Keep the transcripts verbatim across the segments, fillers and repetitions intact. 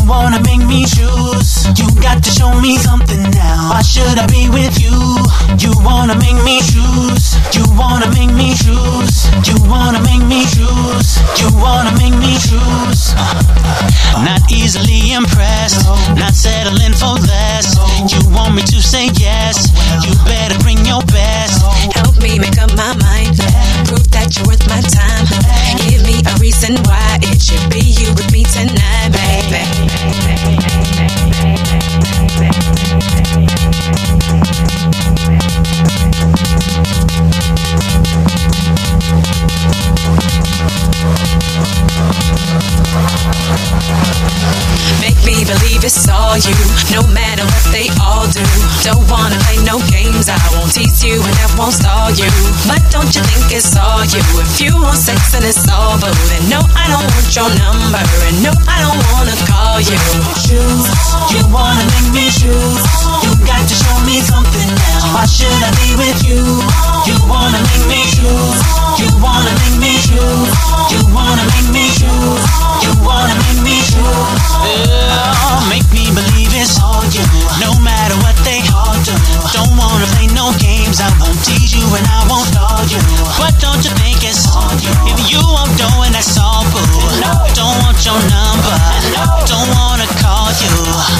wanna make me choose. You got to show me something now. Why should I be with you? You wanna make me choose. You wanna make me choose. You wanna make me choose. You wanna make me choose. Not easily impressed, not settling for less. You want me to say yes, you better bring your best. Help me make up my mind, prove that you're worth my time. Give me a reason why it should be you with me tonight, baby. Make me believe it's all you, no matter what they all do. Don't wanna play no games, I won't tease you and I won't stall you. But don't you think it's all you? If you want sex and it's all boo, then no, I don't want your number, and no, I don't wanna call you. Choose, you wanna make me choose. You got to show me something now. Why should I be with you? You wanna make me choose. You wanna make me choose. You wanna make me choose. You wanna make me choose. Yeah, make me believe it's all you, no matter what they all do. Don't wanna play no games, I won't tease you and I won't stall you. But don't you think it's all you? If you won't do it, that's all boo. Don't want your number, don't wanna call you.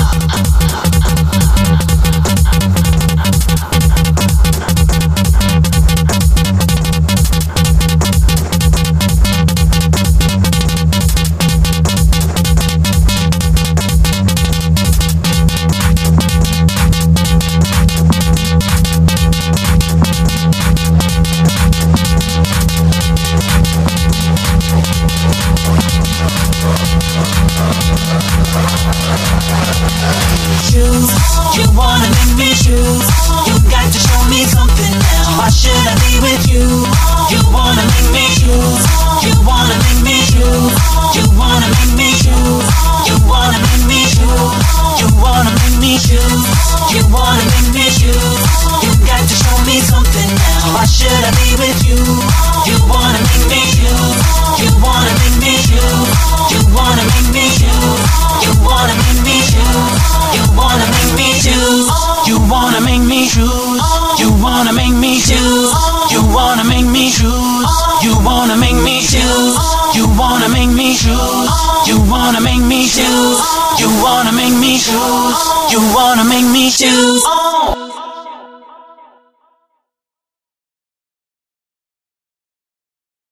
Choose, you wanna make me choose. You got to show me something now. Why should I be with you? You wanna make me choose. You wanna make me choose. You wanna make me choose. You wanna make me choose. You wanna make me choose. You wanna make me choose. You got to show me something now. Why should I be with you? You wanna make me choose. You wanna make me choose. You wanna make me choose. You wanna make me choose. You wanna make me choose. You wanna make me choose. You wanna make me choose. You wanna make me choose. You wanna make me choose. You wanna make me choose. You wanna make me choose. You wanna make me choose. You wanna make me choose.